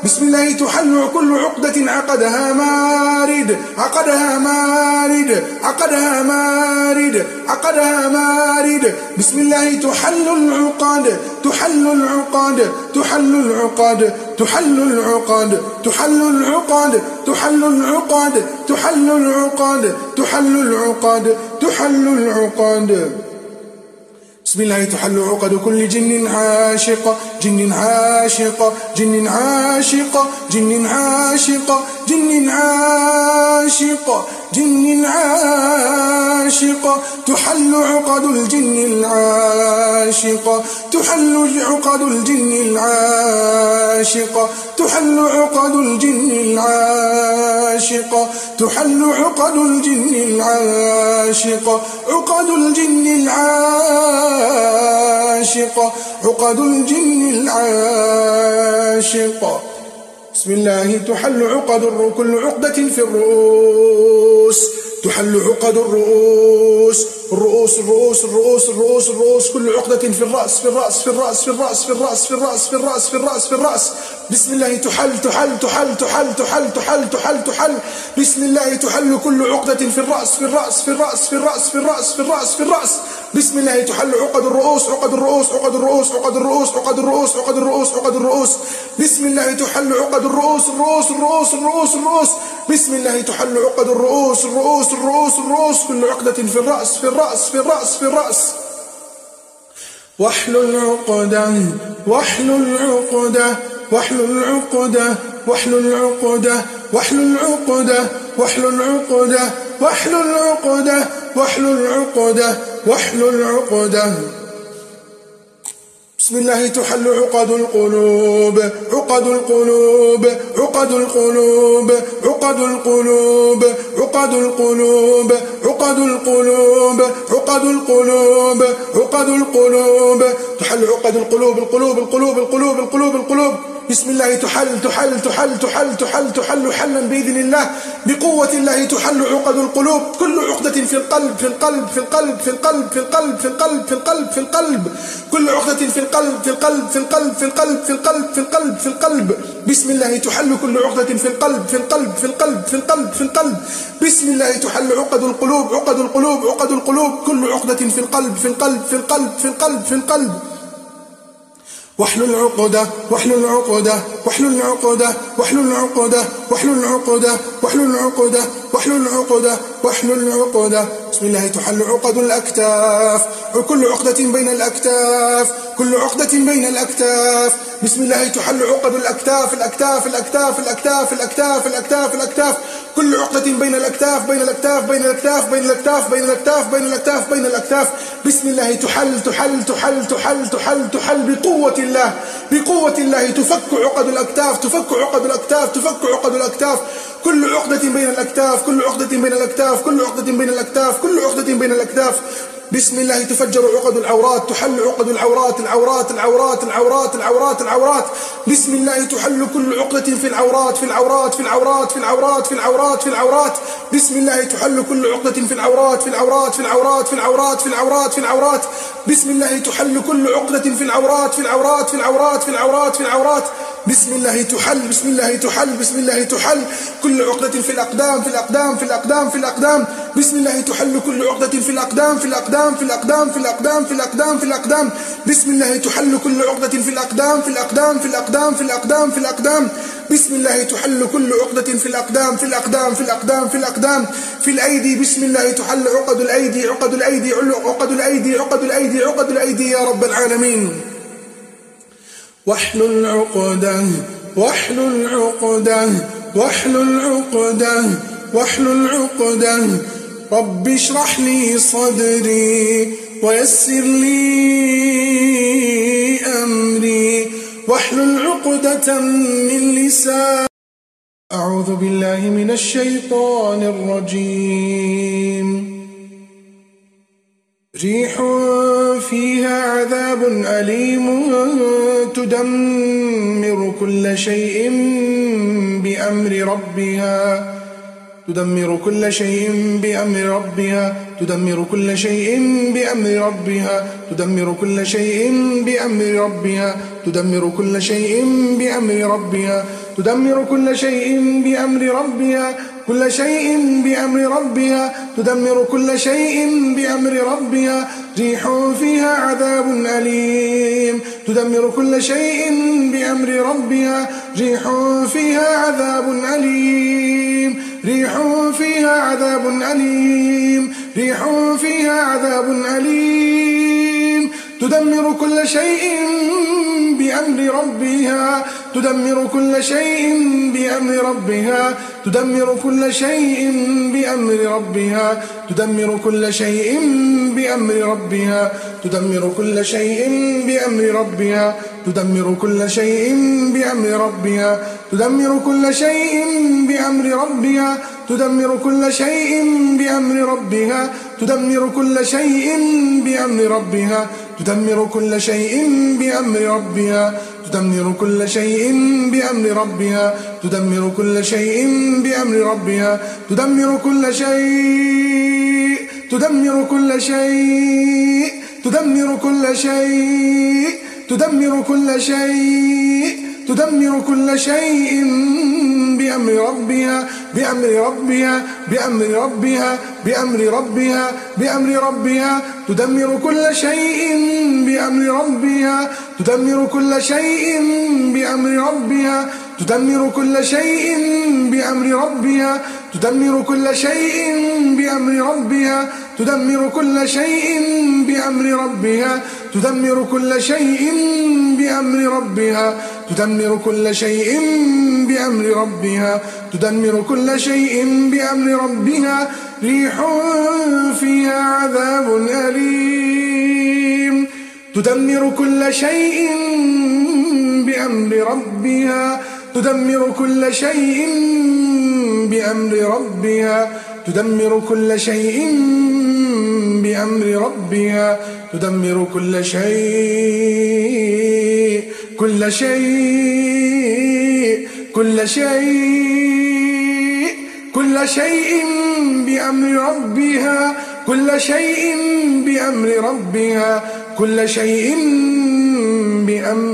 بسم الله تحل كل عقدة عقدها مارد عقدها مارد عقدها مارد عقدها مارد بسم الله تحل العقد تحل العقد تحل العقد تحل العقد تحل العقد تحل العقد تحل العقد تحل العقد تحل العقد بسم الله تحل عقد كل جن عاشق جن عاشق جن عاشق جن عاشق جن عاشق جن عاشق تحل عقد الجن العاشق تحل عقد الجن العاشق تحل عقد الجن العاشق تحل عقد الجن العاشق عقد الجن العاشق عقد الجن العاشق بسم الله تحل عقد كل عقدة في الرؤوس تحل عقد الرؤوس الرؤوس الرؤوس الرؤوس الرؤوس الرؤوس كل عقدة في الرأس في الرأس في الرأس في الرأس في الرأس في الرأس في الرأس في الرأس في الرأس بسم الله تحل تحل تحل تحل تحل تحل تحل تحل بسم الله تحل كل عقدة في الرأس في الرأس في الرأس في الرأس في الرأس في الرأس في الرأس بسم الله تحل عقد الرؤوس عقد الرؤوس عقد الرؤوس عقد الرؤوس عقد الرؤوس عقد الرؤوس عقد الرؤوس بسم الله تحل عقد الرؤوس الرؤوس الرؤوس الرؤوس الرؤوس بسم الله تحل عقد الرؤوس الرؤوس الرؤوس الرؤوس كل عقدة في الرأس في الرأس في الرأس في الرأس واحلل عقدة واحلل عقدة واحلل عقدة واحلل عقدة واحلل عقدة واحلل عقدة واحلل عقدة واحلل عقدة واحلل عقدة بسم الله تحل عقد القلوب عقد القلوب عقد القلوب عقد القلوب عقد القلوب عقد القلوب عقد القلوب عقد القلوب تحل عقد القلوب القلوب القلوب القلوب القلوب القلوب بسم الله تحل تحل تحل تحل تحل تحل حلا بإذن الله بقوة الله تحل عقد القلوب كل عقدة في القلب في القلب في القلب في القلب في القلب في القلب في القلب في القلب كل عقدة في القلب في القلب في القلب في القلب في القلب في القلب في القلب بسم الله تحل كل عقدة في القلب في القلب في القلب في القلب في القلب بسم الله تحل عقد القلوب عقد القلوب عقد القلوب كل عقدة في القلب في القلب في القلب في القلب في القلب واحلل عقدة واحلل عقدة واحلل عقدة واحلل عقدة واحلل عقدة واحلل عقدة واحلل عقدة واحلل عقدة بسم الله تحل عقد الأكتاف وكل عقدة بين الأكتاف كل عقدة بين الأكتاف بسم الله تحل عقد الأكتاف الأكتاف الأكتاف الأكتاف الأكتاف الأكتاف الأكتاف كل عقدة بين الأكتاف بين الأكتاف بين الأكتاف بين الأكتاف بين الأكتاف بين الأكتاف بين الأكتاف بسم الله تحل تحل تحل تحل تحل تحل بقوة الله بقوة الله تفك عقد الأكتاف تفك عقد الأكتاف تفك عقد الأكتاف كل عقدة بين الأكتاف كل عقدة بين الأكتاف كل عقدة بين الأكتاف كل عقدة بين الأكتاف بسم الله تفجر عقد العورات تحل عقد العورات العورات العورات العورات العورات العورات بسم الله تحل كل عقدة في العورات في العورات في العورات في العورات في العورات في العورات بسم الله تحل كل عقدة في العورات في العورات في العورات في العورات في العورات في العورات بسم الله تحل كل عقدة في العورات في العورات في العورات في العورات في العورات بسم الله تحل بسم الله تحل بسم الله تحل كل عقدة في الأقدام في الأقدام في الأقدام في الأقدام بسم الله تحل كل عقدة في الأقدام في الأقدام في الأقدام في الأقدام في الأقدام في الأقدام بسم الله تحل كل عقدة في الأقدام في الأقدام في الأقدام في الأقدام في الأقدام بسم الله تحل كل عقدة في الأقدام في الأقدام في الأقدام في الأقدام في الأيدي بسم الله تحل عقد الأيدي عقد الأيدي عقد الأيدي عقد الأيدي عقد الأيدي يا رب العالمين واحلل عقدة واحلل عقدة واحلل عقدة واحلل عقدة رب اشرح لي صدري ويسر لي أمري واحلل عقدة من لساني أعوذ بالله من الشيطان الرجيم ريح فيها عذاب أليم تدمر كل شيء بأمر ربها تدمر كل شيء بأمر ربها تدمر كل شيء بأمر ربها تدمر كل شيء بأمر ربها تدمر كل شيء بأمر ربها تدمر كل شيء بأمر ربها، كل شيء بأمر ربها، تدمر كل شيء بأمر ربها، ريح فيها عذاب أليم، تدمر كل شيء بأمر ربها، ريح فيها عذاب أليم، ريح فيها عذاب أليم، ريح فيها عذاب أليم، تدمر كل شيء بأمر ربها، تدمر كل شيء بأمر ربها، تدمر كل شيء بأمر ربها، تدمر كل شيء بأمر ربها، تدمر كل شيء بأمر ربها، تدمر كل شيء بأمر ربها، تدمر كل شيء بأمر ربها، تدمر كل شيء بأمر ربها، تدمر كل شيء بأمر ربها، تدمر كل شيء بأمر ربها، تدمر كل شيء بأمر ربها، تدمر كل شيء بأمر ربها، تدمر كل شيء، تدمر كل شيء، تدمر كل شيء، تدمر كل شيء، تدمر كل شيء بأمر ربها، بأمر ربها، بأمر ربها، بأمر ربها، بأمر ربها، تدمر كل شيء بأمر ربها، تدمر كل شيء بأمر ربها، تدمر كل شيء بأمر ربها، تدمر كل شيء بأمر ربها، تدمر كل شيء بأمر ربها، تدمر كل شيء بأمر ربها، تدمر كل شيء بأمر ربها، تدمر كل شيء بأمر ربها، ريح فيها عذاب أليم، تدمر كل شيء بأمر ربها، تدمر كل شيء بأمر ربها، تدمر كل شيء بأمر ربها، تدمر كل شيء، كل شيء، كل شيء، كل شيء بأمر ربها، كل شيء بأمر ربها، كل شيء بأمر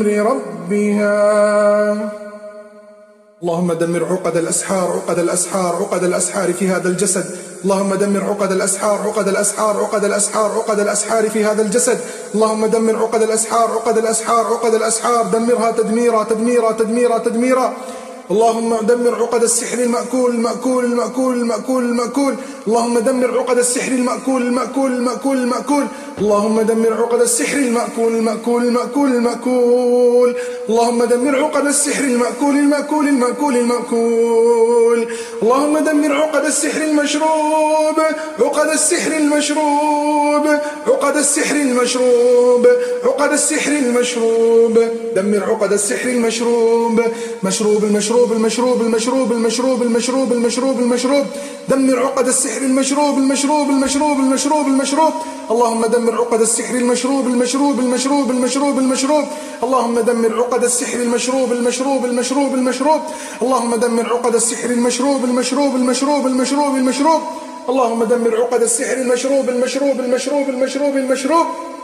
ربها. اللهم دمر عقد الأسحار، عقد الأسحار، عقد الأسحار في هذا الجسد، اللهم دمر عقد الأسحار، عقد الأسحار، عقد الأسحار، عقد الأسحار في هذا الجسد، اللهم دمر عقد الأسحار، عقد الأسحار، عقد الأسحار، دمرها تدميرا تدميرا تدميرا تدميرا. اللهم دمر عقد السحر المأكول المأكول المأكول المأكول المأكول، اللهم دمر عقد السحر المأكول المأكول المأكول المأكول، اللهم دمر عقد السحر المأكول المأكول المأكول المأكول، اللهم دمر عقد السحر المأكول المأكول المأكول المأكول، اللهم دمر عقد السحر المشروب، عقد السحر المشروب، عقد السحر المشروب، عقد السحر المشروب، دمر عقد السحر المشروب، مشروب المشروب المشروب المشروب المشروب المشروب المشروب المشروب، دمر عقد السحر المشروب المشروب المشروب المشروب المشروب، اللهم دمر عقد السحر المشروب المشروب المشروب المشروب المشروب، اللهم دمر عقد السحر المشروب المشروب المشروب المشروب، اللهم دمر عقد السحر المشروب المشروب المشروب المشروب المشروب، اللهم دمر عقد السحر المشروب المشروب المشروب المشروب المشروب،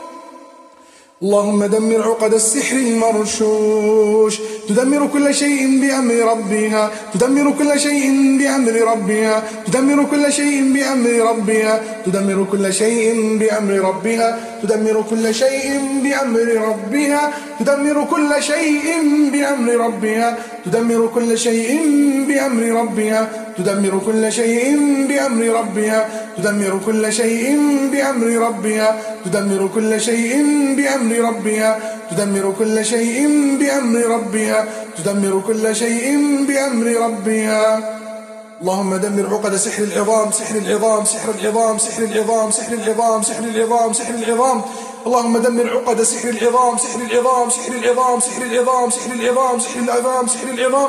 اللهم دمر عقد السحر المرشوش، تدمر كل شيء بأمر ربها، تدمر كل شيء بأمر ربها، تدمر كل شيء بأمر ربها، تدمر كل شيء بأمر ربها، تدمر كل شيء بأمر ربها، تدمر كل شيء بأمر ربها، تدمر كل شيء بأمر ربها، تدمر كل شيء بأمر ربها، تدمر كل شيء بأمر ربها، تدمر كل شيء بأمر ربها، تدمر كل شيء بأمر ربها، تدمر كل شيء بأمر ربها. اللهم دمر عقد سحر العظام، سحر العظام، سحر العظام، سحر العظام، سحر العظام، سحر العظام، سحر العظام، اللهم دمر عقد سحر العظام، سحر العظام، سحر العظام، سحر العظام، سحر العظام، سحر العظام، سحر العظام،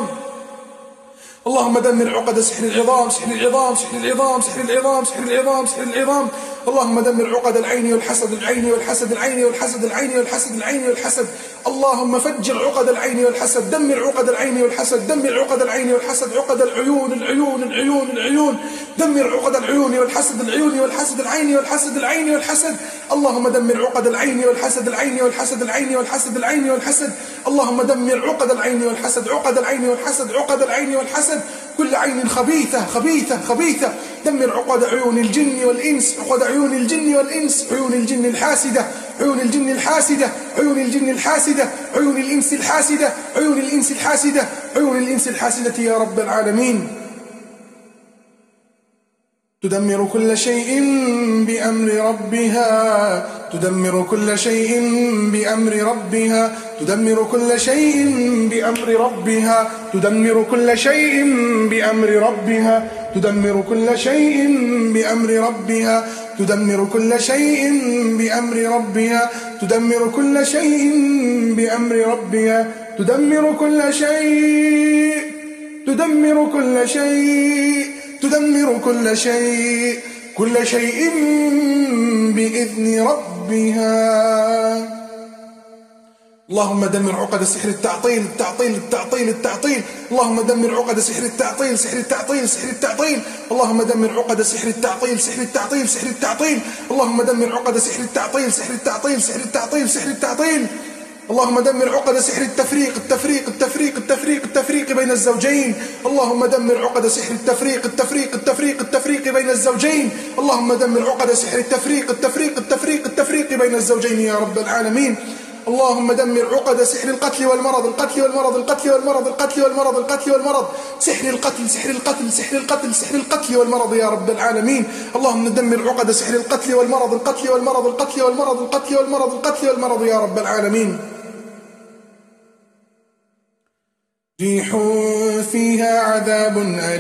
اللهم دمر عقد سحر العظام، سحر العظام، سحر العظام، سحر العظام، سحر العظام، سحر العظام، اللهم دمر عقد العين والحسد العين والحسد العين والحسد العين والحسد العين والحسد. اللهم فجر عقد العين والحسد، دمر عقد العين والحسد، دمر عقد العين والحسد، عقد العيون العيون العيون العيون، دمر عقد العيون والحسد العيون والحسد العين والحسد العين والحسد. اللهم دمر عقد العين والحسد العين والحسد العين والحسد العين والحسد. اللهم دمر عقد العين والحسد، عقد العين والحسد، عقد العين والحسد، كل عين خبيثة خبيثة خبيثة. دمر عقد عيون الجن والإنس، عقد عيون الجن والإنس، عيون الجن الحاسدة، عيون الجن الحاسدة، عيون الجن الحاسدة، عيون الإنس الحاسدة، عيون الإنس الحاسدة، عيون الإنس الحاسدة يا رب العالمين. تدمر كل شيء بأمر ربها، تدمر كل شيء بأمر ربها، تدمر كل شيء بأمر ربها، تدمر كل شيء بأمر ربها، تدمر كل شيء بأمر ربها، تدمر كل شيء بأمر ربها، تدمر كل شيء بأمر ربها، تدمر كل شيء، تدمر كل شيء، تدمر كل شيء، كل شيء بإذن ربها. اللهم دمر عقد سحر التعطيل، التعطيل التعطيل التعطيل. اللهم دمر عقد سحر التعطيل، سحر التعطيل، سحر التعطيل. اللهم دمر عقد سحر التعطيل، سحر التعطيل، سحر التعطيل. اللهم دمر عقد سحر التعطيل، سحر التعطيل، سحر التعطيل، سحر التعطيل. اللهم دمر عقد سحر التفريق، التفريق التفريق التفريق التفريق بين الزوجين. اللهم دمر عقد سحر التفريق، التفريق التفريق التفريق بين الزوجين. اللهم دمر عقد سحر التفريق، التفريق التفريق التفريق بين الزوجين يا رب العالمين. اللهم دمر عقد سحر القتل والمرض، القتل والمرض، القتل والمرض، القتل والمرض، القتل والمرض، سحر القتل، سحر القتل، سحر القتل، سحر القتل والمرض يا رب العالمين. اللهم دمر عقد سحر القتل والمرض، القتل والمرض، القتل والمرض، القتل والمرض، القتل والمرض يا رب العالمين. ريح فيها عذاب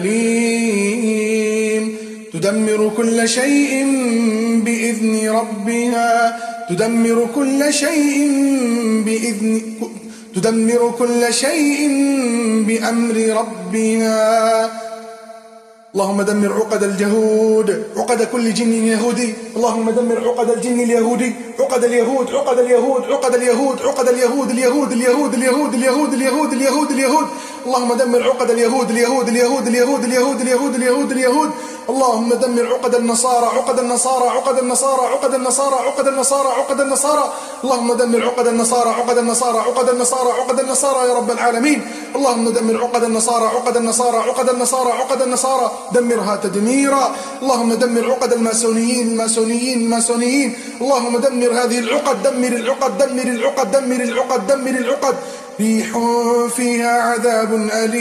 أليم، تدمر كل شيء بإذن ربها، تدمر كل شيء بإذن، تدمر كل شيء بأمر ربها. اللهم دمر عقد الجهود، عقد كل جن يهودي. اللهم دمر عقد الجن اليهودي، عقد اليهود، عقد اليهود، عقد اليهود، عقد اليهود، اليهود اليهود اليهود اليهود اليهود اليهود اليهود. اللهم دمر عقد اليهود، اليهود اليهود اليهود اليهود اليهود اليهود اليهود. اللهم دمر عقد النصارى، عقد النصارى، عقد النصارى، عقد النصارى، عقد النصارى، عقد النصارى. اللهم دمر عقد النصارى، عقد النصارى، عقد النصارى، عقد النصارى يا رب العالمين. اللهم دمر عقد النصارى، عقد النصارى، عقد النصارى، عقد النصارى، دمرها تدميرا. اللهم دمر عقد الماسونيين، الماسونيين، الماسونيين. اللهم دمر هذه العقد، دمر العقد، دمر العقد، دمر العقد، دمر العقد. ريح فيها عذاب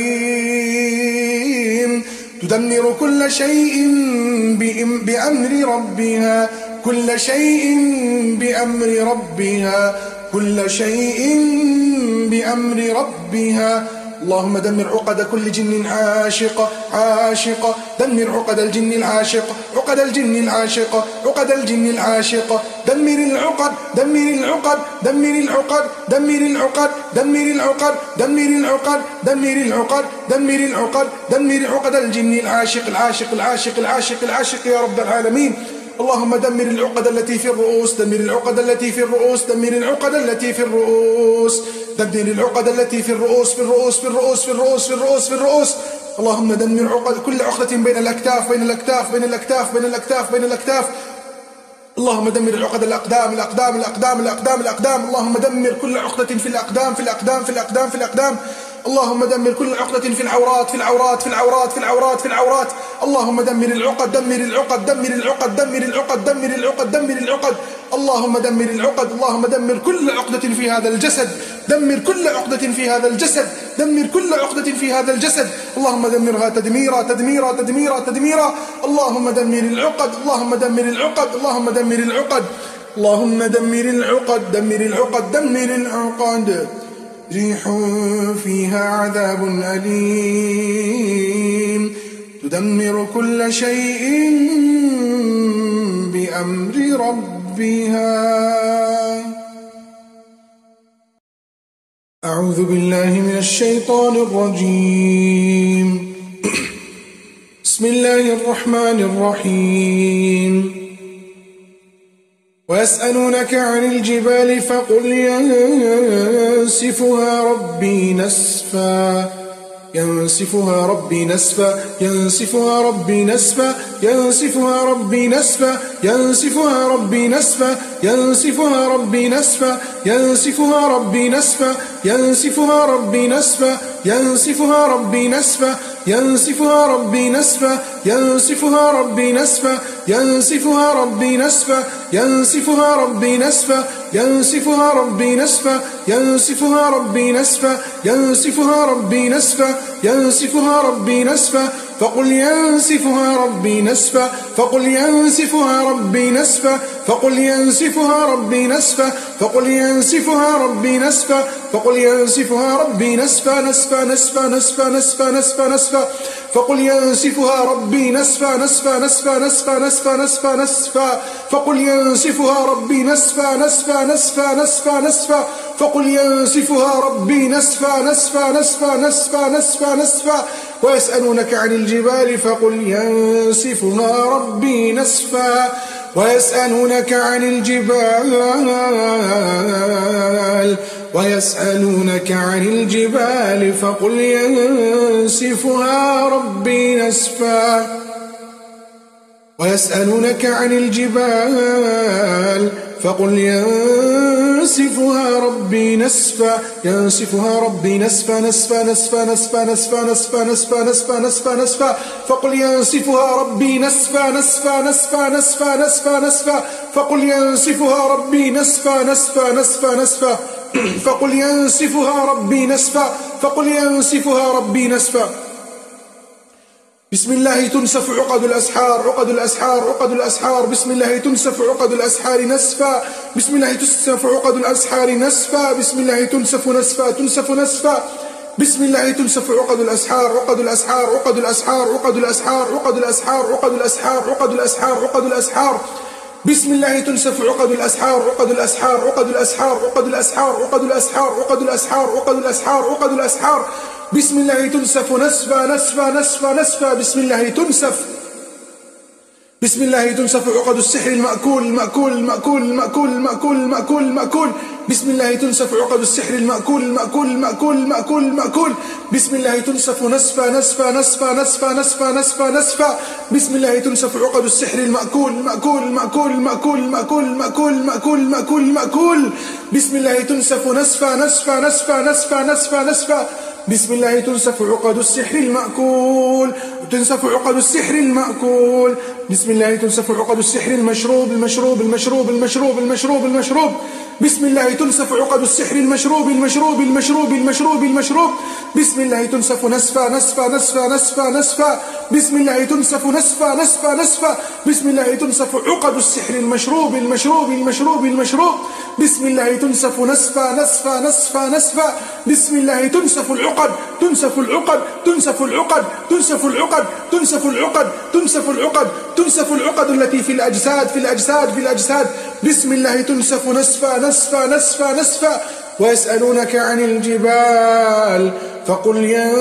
أليم، تدمر كل شيء بأمر ربها، كل شيء بأمر ربها، كل شيء بأمر ربها. اللهم دمر عقد كل جن عاشق، عاشق. دمر عقد الجن العاشق، عقد الجن العاشق، عقد الجن العاشق. دمر العقد، دمر العقد، دمر العقد، دمر العقد، دمر العقد، دمر العقد، دمر العقد، دمر العقد، دمر عقد الجن العاشق، العاشق، العاشق، العاشق، العاشق يا رب العالمين. اللهم دمر العقد التي في الرؤوس، دمر العقد التي في الرؤوس، دمر العقد التي في الرؤوس، دمر العقد التي في الرؤوس، في الرؤوس، في الرؤوس، في الرؤوس، في الرؤوس، في الرؤوس. اللهم دمر عقد كل عقدة بين الأكتاف، بين الأكتاف، بين الأكتاف، بين الأكتاف، بين الأكتاف. اللهم دمر العقد الأقدام، الأقدام، الأقدام، الأقدام، الأقدام. اللهم دمر كل عقدة في الأقدام، في الأقدام، في الأقدام، في الأقدام. اللهم دمر كل عقدة في العورات، في العورات، في العورات، في العورات، في العورات. اللهم دمر العقد، دمر العقد، دمر العقد، دمر العقد، دمر العقد، دمر العقد. اللهم دمر العقد. اللهم دمر كل عقدة في هذا الجسد، دمر كل عقدة في هذا الجسد، دمر كل عقدة في هذا الجسد. اللهم دمرها تدميرا، تدميرا، تدميرا، تدميرا. اللهم دمر العقد، اللهم دمر العقد، اللهم دمر العقد. اللهم دمر العقد، دمر العقد، دمر العقد. ريح فيها عذاب أليم، تدمر كل شيء بأمر ربها. أعوذ بالله من الشيطان الرجيم. بسم الله الرحمن الرحيم. ويسألونك عن الجبال فقل ينسفها ربي نسفا ينسفها ربي نسفا ينسفها ربي نسفا ينسفها ربي نسفا ينسفها ربي نسفا ينسفها ربي نسفا ينسفها ربي نسفا ينسفها ربي نسفا ينسفها ربي نسفا ينسفها ربي نسفا ينسفها ربي نسفا ينسفها ربي نسفا ينسفها ربي نسفا ينسفها ربي نسفا ينسفها ربي نسفا ينسفها ربي نسفا ينسفها ربي نسفا فقل ينسفها ربي نسفا فقل ينسفها ربي نسفا فقل ينسفها ربي نسفا فقل ينسفها ربي نسفا فقل ينسفها ربي نسفا نسفا نسفا نسفا نسفا نسفا نسفا فقل ينسفها ربي نسفا نسفا نسفا نسفا نسفا نسفا نسفا فقل ينسفها ربي نسفا نسفا نسفا نسفا نسفا فقل ينسفها ربي نسفا نسفا نسفا نسفا نسفا نسفا ويسألونك عن الجبال فقل ينسفها ربي نسفا ويسألونك عن الجبال ويسألونك عن الجبال فقل ينسفها ربي نسفا ويسألونك عن الجبال فقل ينسفها ربي نسفا ينسفها ربي نسفا نسفا نسفا نسفا نسفا نسفا نسفا نسفا نسفا نسفا فقل ينسفها ربي نسفا نسفا نسفا نسفا نسفا نسفا فقل ينسفها ربي نسفا نسفا نسفا نسفا فقل ينسفها ربي نسفا فقل ينسفها ربي نسفا بسم الله تنسف عقد الأسحار عقد الأسحار عقد الأسحار بسم الله تنسف عقد الأسحار نسفا بسم الله تنسف عقد الأسحار نسفا بسم الله تنسف نسفا تنسف نسفا بسم الله تنسف عقد الأسحار عقد الأسحار عقد الأسحار عقد الأسحار عقد الأسحار عقد الأسحار عقد الأسحار عقد الأسحار بسم الله تنسف عقد الأسحار عقد الأسحار عقد الأسحار عقد الأسحار عقد الأسحار عقد الأسحار عقد الأسحار عقد الأسحار بسم الله تنسف نسفا نسفا نسفا نسفا بسم الله تنسف بسم الله تنسف عقد السحر المأكول المأكول المأكول المأكول المأكول المأكول المأكول بسم الله تنسف عقد السحر المأكول المأكول المأكول المأكول المأكول بسم الله تنسف نسفا نسفا نسفا نسفا نسفا نسفا نسفا بسم الله تنسف عقد السحر المأكول المأكول المأكول المأكول المأكول المأكول المأكول المأكول المأكول بسم الله تنسف نسفا نسفا نسفا نسفا نسفا نسفا بسم الله تنسف عقد السحر المأكول تنسف عقد السحر المأكول بسم الله تنسف عقد السحر المشروب المشروب المشروب المشروب المشروب المشروب بسم الله تنسف عقد السحر المشروب المشروب المشروب المشروب المشروب بسم الله تنسف نسفا نسفا نسفا نسفا نسفا بسم الله تنسف نسفا نسفا نسفا بسم الله تنسف عقد السحر المشروب المشروب المشروب المشروب بسم الله تنسف نسفا نسفا نسفا نسفا بسم الله تنسف العقد تنسف العقد تنسف العقد تنسف العقد تنسف العقد تنسف العقد تنسف العقد التي في الأجساد في الأجساد في الأجساد بسم الله تنسف نسفا نسفا نسفا نسفا ويسألونك عن الجبال فقل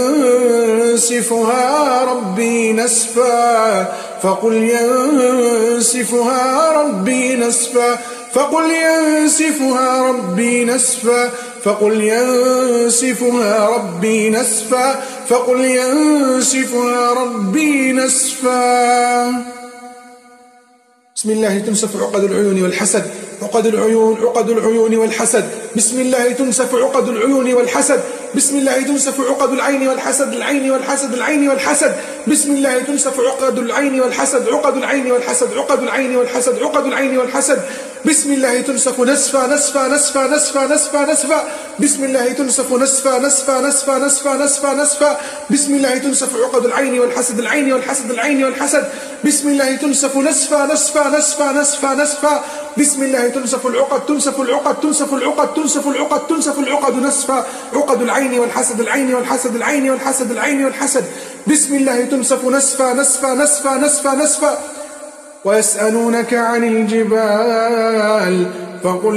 ينسفها ربي نسفا فقل ينسفها ربي نسفا فقل ينسفها ربي نسفا فقل ينسفها ربي نسفا فقل ينسفها ربي نسفا بسم الله تنسف عقد العيون والحسد عقد العيون عقد العيون والحسد بسم الله تنسف عقد العيون والحسد بسم الله تنسف عقد العين والحسد العين والحسد العين والحسد بسم الله تنسف عقد العين والحسد عقد العين والحسد عقد العين والحسد عقد العين والحسد بسم الله تنسف نسفا نسفا نسفا نسفا نسفا نسفا بسم الله تنسف نسفا نسفا نسفا نسفا نسفا نسفا بسم الله تنسف عقد العين والحسد العين والحسد العين والحسد بسم الله تنسف نسفا نسفا نسفا نسفا نسفا بسم الله تنسف العقد تنسف العقد تنسف العقد تنسف العقد تنسف العقد نسفا عقد العين والحسد العين والحسد العين والحسد العين والحسد بسم الله تنسف نسفا نسفا نسفا نسفا نسفا ويسألونك عن الجبال فقل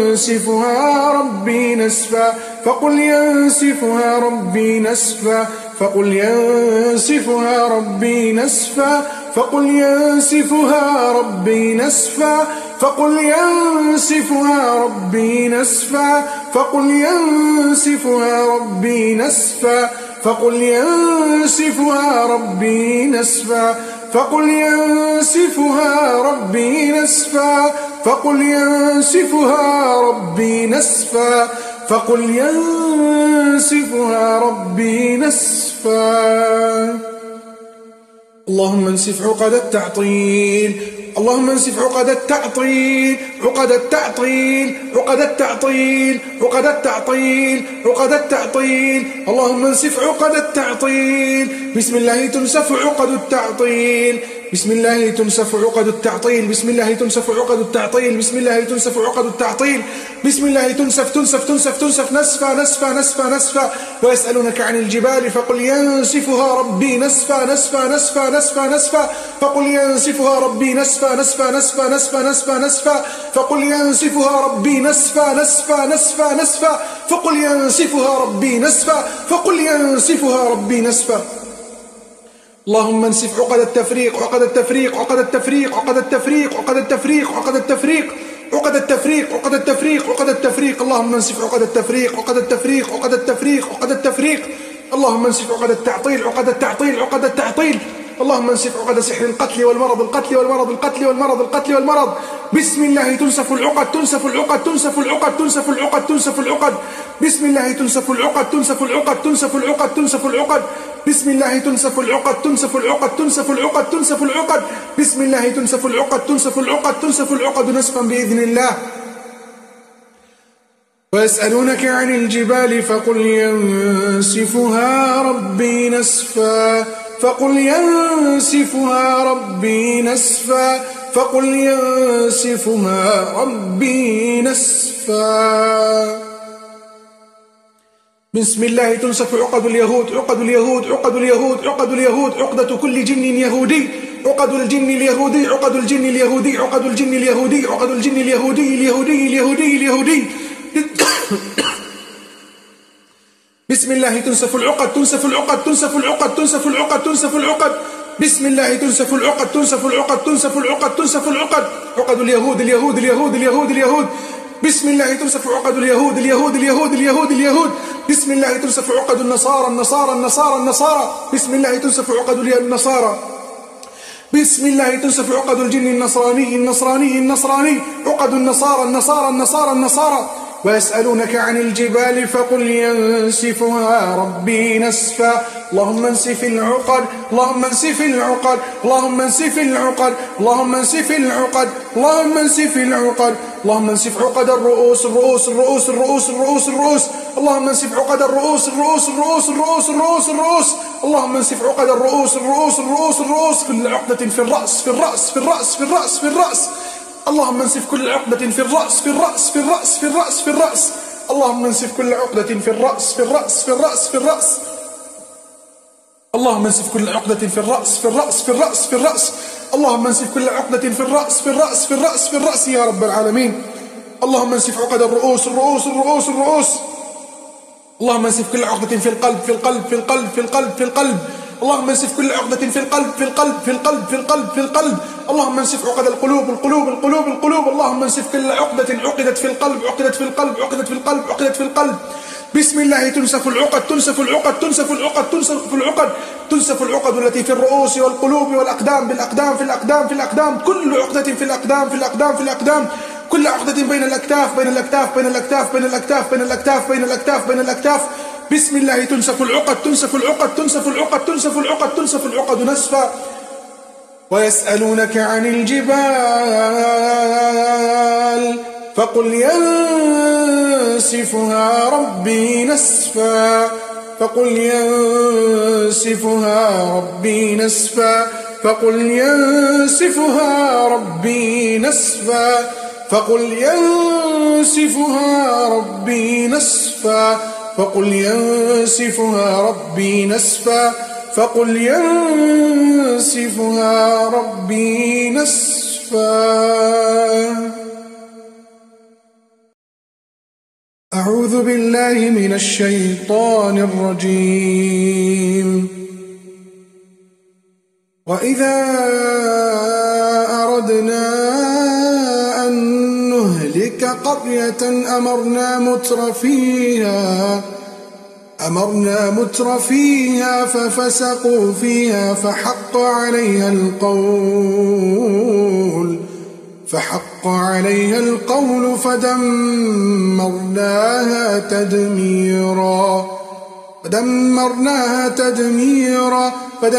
ينسفها ربي نسفا فقل ينسفها ربي نسفا فقل ينسفها ربي نسفا فقل ينسفها ربي نسفا فقل ينسفها ربي نسفا فقل ينسفها ربي نسفا فقل ينسفها ربي نسفا فقل ينسفها ربي نسفا فقل ينسفها ربي نسفا فقل ينسفها ربي نسفا. اللهم انسف عقد التعطيل اللهم انسف عقد التعطيل عقد التعطيل عقد التعطيل عقد التعطيل عقد التعطيل اللهم انسف عقد التعطيل. بسم الله تنسف عقد التعطيل بسم الله تنسف عقد التعطيل بسم الله تنسف عقد التعطيل بسم الله تنسف عقد التعطيل بسم الله تنسف تنسف تنسف تنسف نسفا نسفا نسفا نسفا. ويسألونك عن الجبال فقل ينسفها ربي نسفا نسفا نسفا نسفا نسفا فقل ينسفها ربي نسفا نسفا نسفا نسفا نسفا نسفا فقل ينسفها ربي نسفا نسفا نسفا نسفا فقل ينسفها ربي نسفا فقل ينسفها ربي نسفا. اللهم انسف عقد التفريق عقد التفريق عقد التفريق عقد التفريق عقد التفريق عقد التفريق عقد التفريق عقد التفريق عقد التفريق. اللهم انسف عقد التفريق عقد التفريق عقد التفريق عقد التفريق. اللهم انسف عقد التعطيل عقد التعطيل عقد التعطيل. اللهم انسف عقد سحر القتل والمرض القتل والمرض القتل والمرض القتل والمرض. بسم الله تنسف العقد تنسف العقد تنسف العقد تنسف العقد تنسف العقد. بسم الله تنسف العقد تنسف العقد تنسف العقد تنسف العقد. بسم الله تنسف العقد تنسف العقد تنسف العقد تنسف العقد. بسم الله تنسف العقد تنسف العقد تنسف العقد نسفا بإذن الله. ويسألونك عن الجبال فقل ينسفها ربي نسفا فقل ينسفها ربي نسفا فقل ينسفها ربي نسفا. بسم الله تنسف عقد اليهود عقد اليهود عقد اليهود عقد اليهود عقدة كل جن يهودي عقد الجن اليهودي عقد الجن اليهودي عقد الجن اليهودي عقد الجن اليهودي اليهودي اليهودي اليهودي. بسم الله تنسف العقد تنسف العقد تنسف العقد تنسف العقد تنسف العقد. بسم الله تنسف العقد تنسف العقد تنسف العقد تنسف العقد. عقد اليهود اليهود اليهود اليهود اليهود. بسم الله تنسف عقد اليهود اليهود اليهود اليهود اليهود. بسم الله تنسف عقد النصارى النصارى النصارى النصارى. بسم الله تنسف عقد النصارى. بسم الله تنسف عقد الجن النصراني النصراني النصراني. عقد النصارى النصارى النصارى النصارى. ويسألونك عن الجبال فقل ينسفها ربي نسفا. اللهم انسف العقد اللهم انسف العقد اللهم انسف العقد اللهم انسف العقد اللهم انسف العقد. اللهم انسف عقد الرؤوس الرؤوس الرؤوس الرؤوس الرؤوس الرؤوس. اللهم انسف عقد الرؤوس الرؤوس الرؤوس الرؤوس الرؤوس الرؤوس. اللهم انسف عقد الرؤوس الرؤوس الرؤوس الرؤوس. كل عقدة في الرأس في الرأس في الرأس في الرأس في الرأس. اللهم انسف كل عقدة في الرأس في الرأس في الرأس في الرأس في الرأس. اللهم انسف كل عقدة في الرأس في الرأس في الرأس في الرأس. اللهم انسف كل عقدة في الرأس في الرأس في الرأس في الرأس. اللهم انسف كل عقدة في الرأس في الرأس في الرأس في الرأس يا رب العالمين. اللهم انسف عقد الرؤوس الرؤوس الرؤوس الرؤوس. اللهم انسف كل عقدة في القلب في القلب في القلب في القلب في القلب. اللهم انسف كل عقدة في القلب في القلب في القلب في القلب في القلب. اللهم انسف عقد القلوب القلوب القلوب القلوب. اللهم انسف كل عقدة عقدت في القلب عقدت في القلب عقدت في القلب عقدت في القلب. بسم الله تنسف العقد تنسف العقد تنسف العقد تنسف العقد تنسف العقد التي في الرؤوس والقلوب والأقدام بالأقدام في الأقدام في الأقدام. كل عقدة في الأقدام في الأقدام في الأقدام. كل عقدة بين الأكتاف بين الأكتاف بين الأكتاف بين الأكتاف بين الأكتاف بين الأكتاف بين الأكتاف. بسم الله تنسف العقد تنسف العقد تنسف العقد تنسف العقد تنسف العقد نسفا. ويسألونك عن الجبال فقل ينسفها ربي نسفا فقل ينسفها ربي نسفا فقل ينسفها ربي نسفا فقل ينسفها ربي نسفا فقل ينسفها ربي نسفا فقل ينسفها ربي نسفا. أعوذ بالله من الشيطان الرجيم. وإذا أردنا أن نهلك قرية أمرنا متر فيها ففسقوا فيها فحق عليها القول فدمرناها تدميرا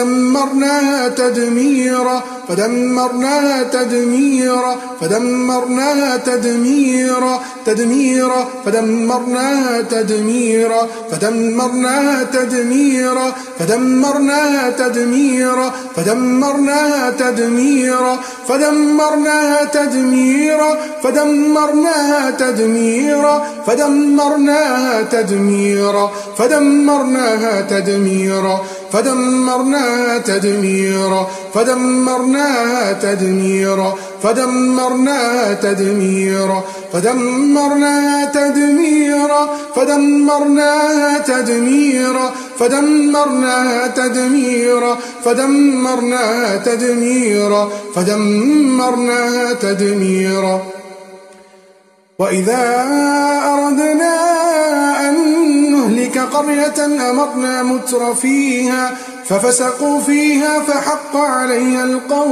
وإذا أردنا أن نهلك قرية أمرنا متر فيها ففسقوا فيها فحق عليها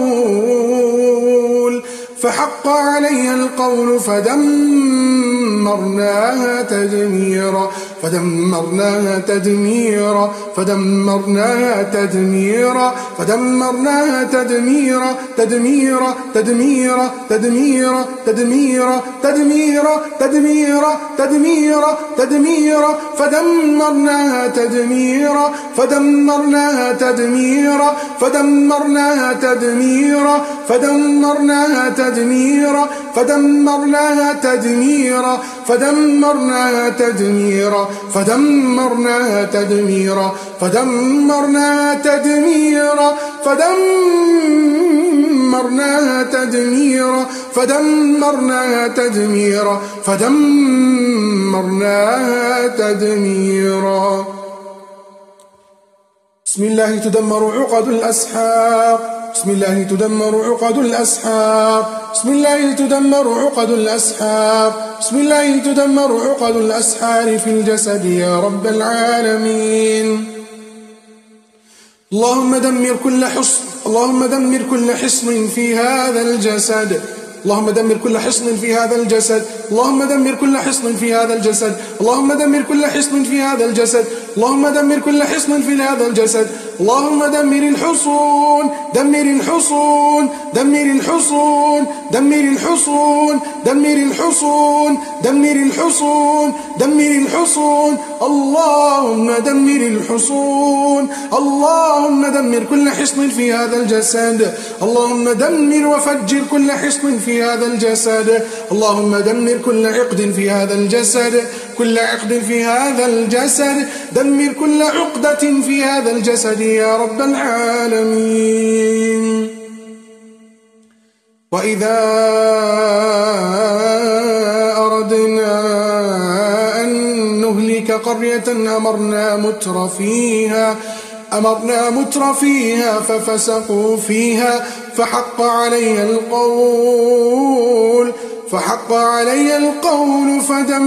القول فدمرناها تدميرا بسم الله تدمر عقد الأسحار في الجسد يا رب العالمين. اللهم دمر كل حصن في هذا الجسد اللهم دمر كل حصن في هذا الجسد اللهم دمر كل حصن في هذا الجسد اللهم دمر كل حصن في هذا الجسد اللهم دمر كل حصن في هذا الجسد اللهم دمر الحصون دمر الحصون دمر الحصون دمر الحصون دمر الحصون دمر الحصون دمر الحصون اللهم دمر الحصون اللهم دمر كل حصن في هذا الجسد اللهم دمر وفجر كل حصن في هذا الجسد اللهم دمر كل عقد في هذا الجسد كل عقد في هذا الجسد دمر كل عقدة في هذا الجسد يا رب العالمين. وإذا أردنا أن نهلك قرية أمرنا متر فيها ففسقوا فيها فحق عليها القول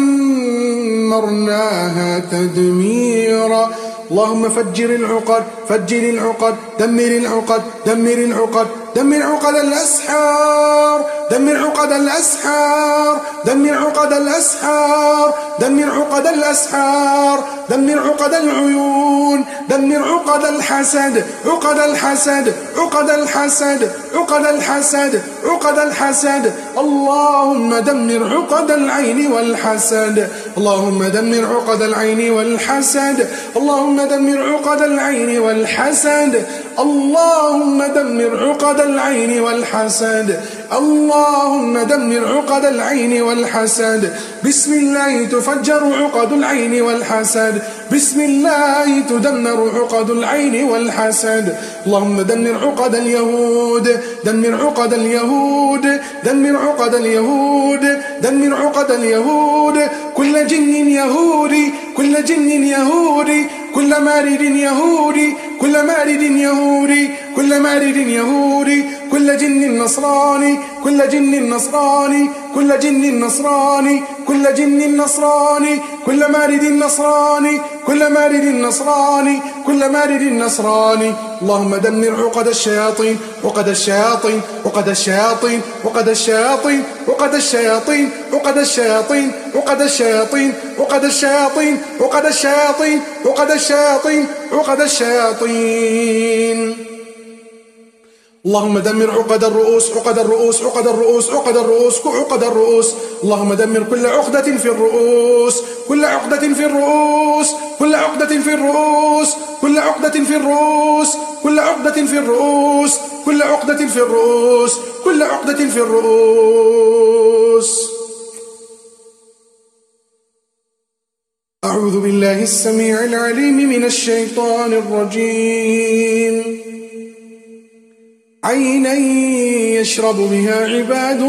فدمرناها تدميرا. اللهم فجر العقد دمر العقد دمر عقد الأسحار دمر عقد الأسحار دمر عقد الأسحار دمر عقد الأسحار دمر عقد العيون دمر عقد الحسد عقد الحسد عقد الحسد عقد الحسد عقد الحسد اللهم دمر عقد العين والحسد اللهم دمر عقد العين والحسد اللهم دمر عقد العين والحسد اللهم دمر عقد العين والحسد اللهم دمر عقد العين والحسد. بسم الله تفجر عقد العين والحسد بسم الله تدمر عقد العين والحسد. اللهم دمر عقد اليهود دمر عقد اليهود دمر عقد اليهود دمر عقد اليهود، كل جن يهودي، كل جن يهودي، كل مارد يهودي، كل مارد يهودي، كل مارد يهودي، كل جن نصراني، كل جن نصراني، كل جن نصراني، كل جن نصراني، كل مارد نصراني، كل مارد نصراني، كل مارد نصراني. اللهم دمر عقد الشياطين، عقد الشياطين، عقد الشياطين، عقد الشياطين، عقد الشياطين، عقد الشياطين، عقد الشياطين، عقد الشياطين، عقد الشياطين، عقد الشياطين، عقد الشياطين. اللهم دمر عقد الرؤوس، عقد الرؤوس، عقد الرؤوس، عقد الرؤوس، عقد الرؤوس. اللهم دمر كل عقدة في الرؤوس، كل عقدة في الرؤوس، كل عقدة في الرؤوس، كل عقدة في الرؤوس، كل عقدة في الرؤوس، كل عقدة في الرؤوس، كل عقدة في الرؤوس. أعوذ بالله السميع العليم من الشيطان الرجيم. عينا يشرب بها عباد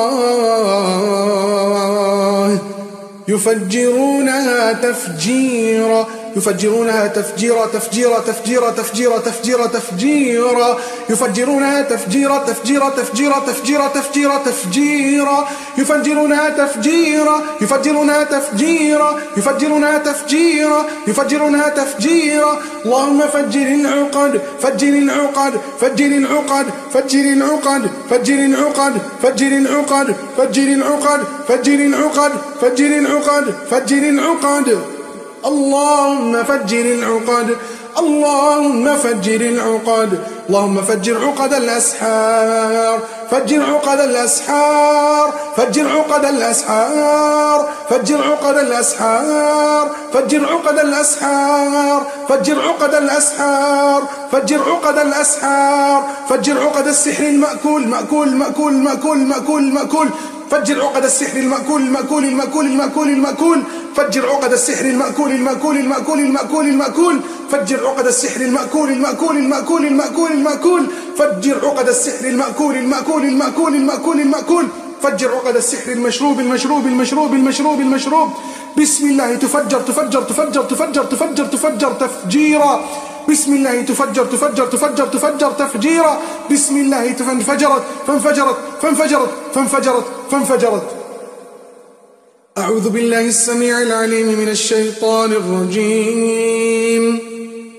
الله يفجرونها تفجيرا، يفجرونها تفجيرا، تفجيرا، تفجيرا، تفجيرا، تفجيرا، تفجيرا، يفجرونها تفجيرا، تفجيرا، تفجيرا، تفجيرا، تفجيرا، تفجيرا، يفجرونها تفجيرا، يفجرونها تفجيرا، يفجرونها تفجيرا، يفجرونها تفجيرا. اللهم فجر العقد، فجر العقد، فجر العقد، فجر العقد، فجر العقد، فجر العقد، فجر العقد، فجر العقد، فجر العقد، فجر العقد. اللهم فجر العقد، اللهم فجر العقد، اللهم فجر عقد الأسحار، فجر عقد الأسحار، فجر عقد الأسحار، فجر عقد الأسحار، فجر عقد الأسحار، فجر عقد الأسحار، فجر عقد الأسحار، فجر عقد السحر المأكول، مأكول، مأكول، مأكول، مأكول، مأكول، فجر عقد السحر المأكول، المأكول، المأكول، المأكول، المأكول، فجر عقد السحر المأكول، المأكول، المأكول، المأكول، المأكول، فجر عقد السحر المأكول، المأكول، المأكول، المأكول، المأكول، فجر عقد السحر المأكول، المأكول، المأكول، المأكول، المأكول، فجر عقد السحر المشروب، المشروب، المشروب، المشروب، المشروب. بسم الله تفجر، تفجر، تفجر، تفجر، تفجر، تفجر تفجيرا. بسم الله تفجر، تفجر، تفجر، تفجر تفجيرا. بسم الله فانفجرت، فانفجرت، فانفجرت، فانفجرت، فانفجرت. أعوذ بالله السميع العليم من الشيطان الرجيم.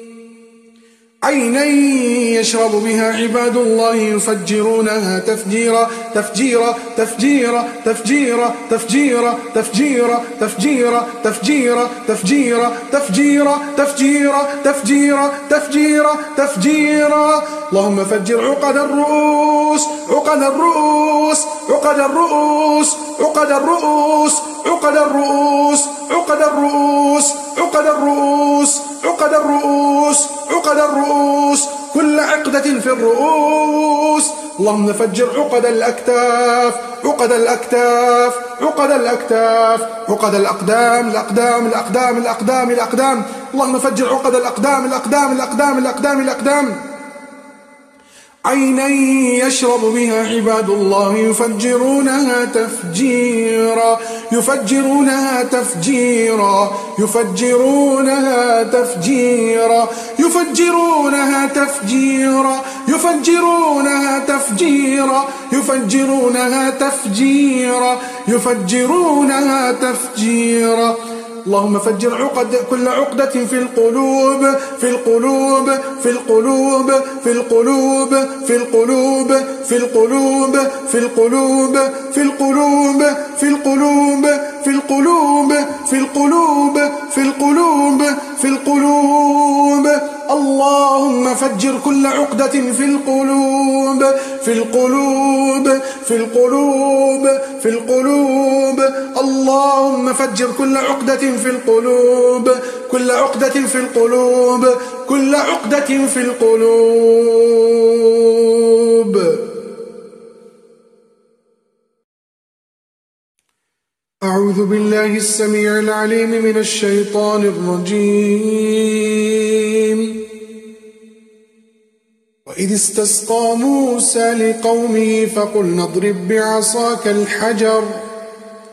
عينا يشرب بها عباد الله يفجرونها تفجيرا، تفجيرا، تفجيرا، تفجيرا، تفجيرا، تفجيرا، تفجيرا، تفجيرا، تفجيرا، تفجيرا، تفجيرا، تفجيرا، تفجيرا، تفجيرا. اللهم فجر عقد الرؤوس، عقد الرؤوس، عقد الرؤوس، عقد الرؤوس، عقد الرؤوس، عقد الرؤوس، عقد الرؤوس، عقد الرؤوس، عقد الرؤوس، كل عقدة في الرؤوس. اللهم فجر عقد الأكتاف، عقد الأكتاف، عقد الأكتاف، عقد الأقدام، الأقدام، الأقدام، الأقدام، الأقدام. اللهم فجر عقد الأقدام، الأقدام، الأقدام، الأقدام، الأقدام. عينا يشرب بها عباد الله يفجرونها تفجيرا، يفجرونها تفجيرا، يفجرونها تفجيرا، يفجرونها تفجيرا، يفجرونها تفجيرا، يفجرونها تفجيرا، يفجرونها تفجيرا. اللهم فجر عقد كل عقدة في القلوب، في القلوب، في القلوب، في القلوب، في القلوب، في القلوب، في القلوب، في القلوب، في القلوب، في القلوب، في القلوب، في القلوب، في القلوب. اللهم فجر كل عقدة في القلوب، في القلوب، في القلوب، في القلوب. اللهم فجر كل عقدة في القلوب، كل عقدة في القلوب، كل عقدة في القلوب. أعوذ بالله السميع العليم من الشيطان الرجيم. وإذ استسقى موسى لقومه فقلنا اضرب بعصاك الحجر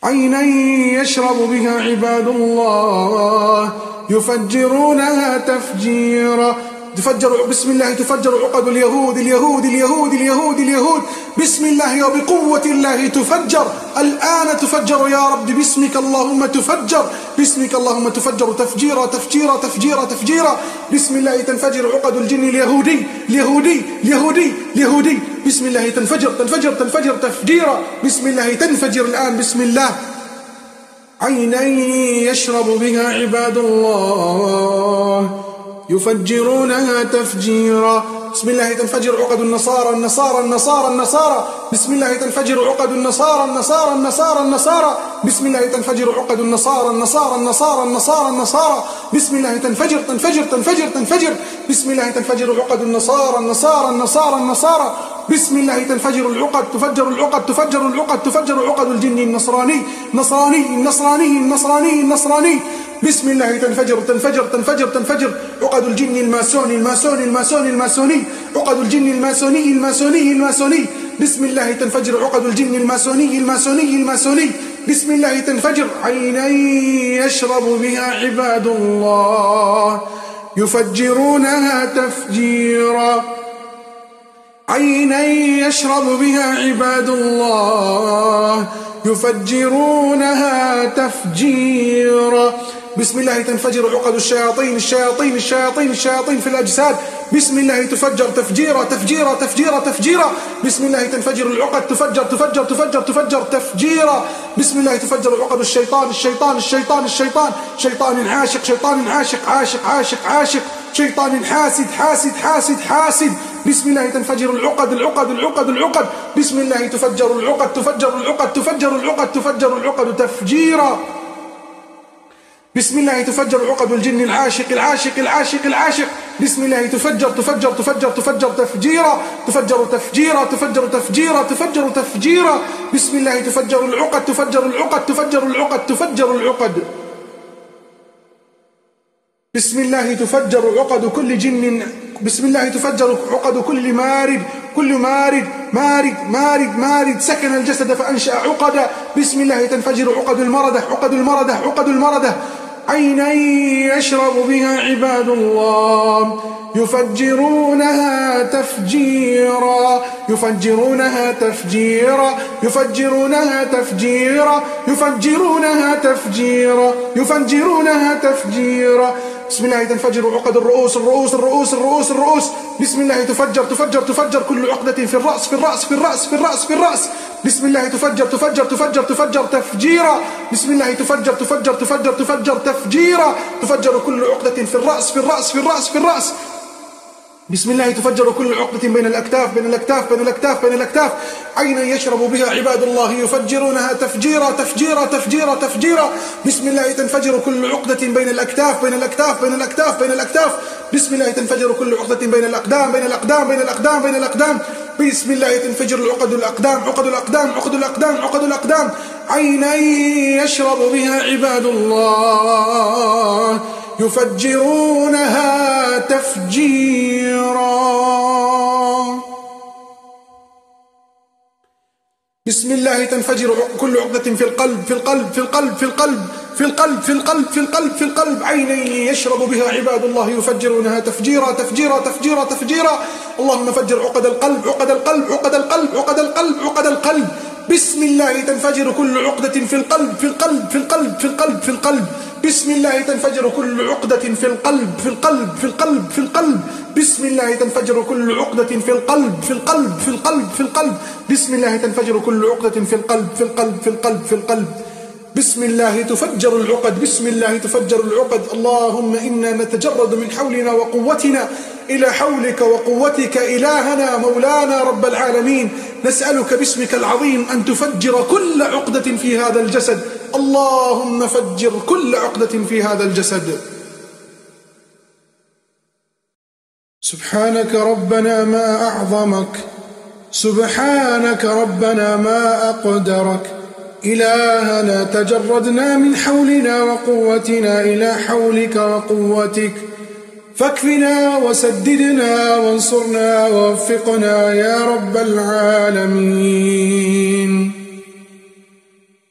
عينا يشرب بها عباد الله يفجرونها تفجيرا. بسم الله تفجر عقد اليهود اليهود اليهود اليهود اليهود. بسم الله وبقوة الله تفجر الآن، تفجر يا رب باسمك اللهم تفجر، باسمك اللهم تفجر تفجيرا تفجيرا تفجيرا تفجيرا. بسم الله تنفجر عقد الجن اليهودي اليهودي اليهودي اليهودي. بسم الله تنفجر تنفجر تنفجر تفجيرا. بسم الله تنفجر الآن. بسم الله. عينا يشرب بها عباد الله يفجرونها تفجيرا. بسم الله تنفجر عقد النصارى النصارى النصارى النصارى. بسم الله تنفجر عقد النصارى النصارى النصارى النصارى. بسم الله تنفجر عقد النصارى النصارى النصارى النصارى النصارى. بسم الله تنفجر تنفجر تنفجر تنفجر. بسم الله تنفجر عقد النصارى النصارى النصارى النصارى. بسم الله تنفجر العقد، تفجر العقد، تفجر العقد، تفجر عقد الجن النصراني النصراني النصراني النصراني النصراني. بسم الله تنفجر تنفجر تنفجر تنفجر عقد الجن الماسوني الماسوني الماسوني الماسوني. عقد الجن الماسوني الماسوني الماسوني. بسم الله تنفجر عقد الجن الماسوني الماسوني الماسوني. بسم الله تنفجر. عينا يشرب بها عباد الله يفجرونها تفجيرا. عينا يشرب بها عباد الله يفجرونها تفجيرا. بسم الله تنفجر عقد الشياطين الشياطين الشياطين الشياطين في الأجساد. بسم الله تفجر تفجيرا تفجيرا تفجيرا تفجيرا. بسم الله تنفجر العقد، تفجر تفجر تفجر تفجر تفجيرا. بسم الله تفجر عقد الشيطان الشيطان الشيطان الشيطان. شيطان عاشق شيطان عاشق عاشق عاشق عاشق. شيطان حاسد حاسد حاسد حاسد. بسم الله تنفجر العقد العقد العقد العقد. بسم الله تفجر العقد، تفجر العقد، تفجر العقد، تفجر العقد تفجيرا. بسم الله تفجر عقد الجن العاشق العاشق العاشق العاشق. بسم الله تفجر تفجر تفجر تفجر تفجيرا. تفجر تفجيرا تفجر تفجيرا تفجر تفجيرا. بسم الله تفجر العقد، تفجر العقد، تفجر العقد، تفجر العقد. بسم الله تفجر عقد كل جن. بسم الله تفجر عقد كل مارد، كل مارد مارد مارد مارد سكن الجسد فأنشأ عقدا. بسم الله تنفجر عقد المردة عقد المردة عقد المردة. عينا يشرب بها عباد الله يفجرونها تفجيرا. يفجرونها تفجيرا. يفجرونها تفجيرا. يفجرونها تفجيرا. يفجرونها تفجيرا. بسم الله تنفجر عقد الرؤوس الرؤوس الرؤوس الرؤوس الرؤوس. بسم الله تفجر تفجر تفجر كل عقدة في الرأس في الرأس في الرأس في الرأس في الرأس. بسم الله تفجر تفجر تفجر تفجر تفجيرا. بسم الله تفجر تفجر تفجر تفجر تفجيرا. تفجر كل عقدة في الرأس في الرأس في الرأس في الرأس. بسم الله تفجر كل عقدة بين الأكتاف بين الأكتاف بين الأكتاف بين الأكتاف. عينا يشرب بها عباد الله يفجرونها تفجيرا تفجيرا تفجيرا تفجيرا. بسم الله تنفجر كل عقدة بين الأكتاف بين الأكتاف بين الأكتاف بين الأكتاف. بسم الله تنفجر كل عقدة بين الأقدام بين الأقدام بين الأقدام بين الأقدام. بسم الله تنفجر العقد الأقدام عقد الأقدام عقد الأقدام عقد الأقدام. عينا يشرب بها عباد الله يفجرونها تفجيرا. بسم الله تنفجر كل عقدة في القلب في القلب في القلب في القلب في القلب في القلب في القلب في القلب. عينا يشرب بها عباد الله يفجرونها تفجيرا تفجيرا تفجيرا تفجيرا. اللهم فجر عقد القلب عقد القلب عقد القلب عقد القلب عقد القلب. بسم الله تنفجر كل عقدة في القلب في القلب في القلب في القلب في القلب. بسم الله تنفجر كل عقدة في القلب في القلب في القلب في القلب. بسم الله تنفجر كل عقدة في القلب في القلب في القلب في القلب. بسم الله تنفجر كل عقدة في القلب في القلب في القلب في القلب. بسم الله تفجر العقد بسم الله تفجر العقد. اللهم إنا نتجرد من حولنا وقوتنا إلى حولك وقوتك إلهنا مولانا رب العالمين. نسألك باسمك العظيم أن تفجر كل عقدة في هذا الجسد. اللهم فجر كل عقدة في هذا الجسد. سبحانك ربنا ما أعظمك، سبحانك ربنا ما أقدرك. إلهنا تجردنا من حولنا وقوتنا إلى حولك وقوتك، فاكفنا وسددنا وانصرنا ووفقنا يا رب العالمين.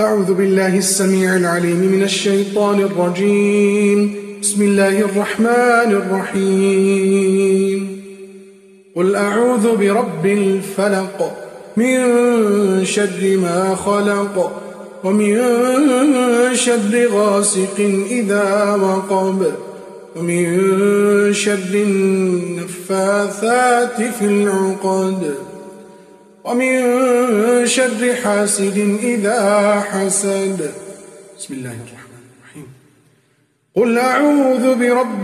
أعوذ بالله السميع العليم من الشيطان الرجيم. بسم الله الرحمن الرحيم. قل أعوذ برب الفلق من شر ما خلق ومن شر غاسق إذا وقب ومن شر النفاثات في العقد ومن شر حاسد إذا حسد. بسم الله الرحمن الرحيم. قل أعوذ برب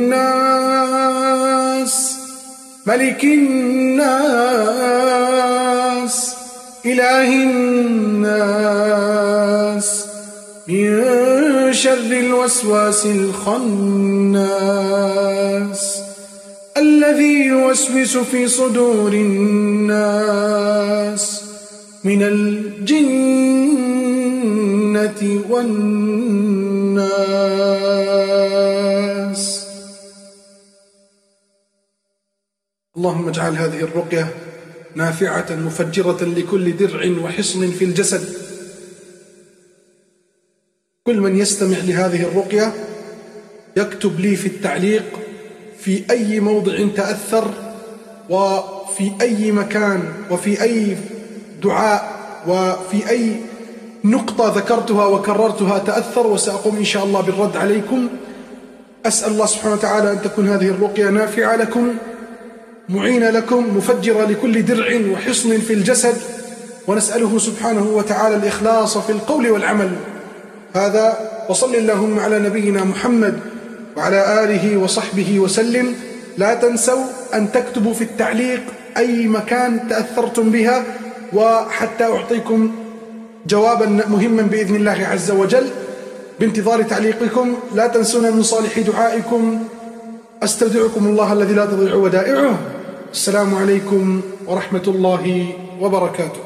الناس ملك الناس إله الناس من شر الوسواس الخناس الذي يوسوس في صدور الناس من الجنة والناس. اللهم اجعل هذه الرقية نافعة مفجرة لكل درع وحصن في الجسد. كل من يستمع لهذه الرقية يكتب لي في التعليق في أي موضع تأثر وفي أي مكان وفي أي دعاء وفي أي نقطة ذكرتها وكررتها تأثر، وسأقوم إن شاء الله بالرد عليكم. أسأل الله سبحانه وتعالى أن تكون هذه الرقية نافعة لكم معينة لكم مفجرة لكل درع وحصن في الجسد، ونسأله سبحانه وتعالى الإخلاص في القول والعمل. هذا وصل اللهم على نبينا محمد وعلى آله وصحبه وسلم. لا تنسوا أن تكتبوا في التعليق أي مكان تأثرتم بها، وحتى أعطيكم جوابا مهما بإذن الله عز وجل. بانتظار تعليقكم. لا تنسونا من صالح دعائكم. أستودعكم الله الذي لا تضيع ودائعه. السلام عليكم ورحمة الله وبركاته.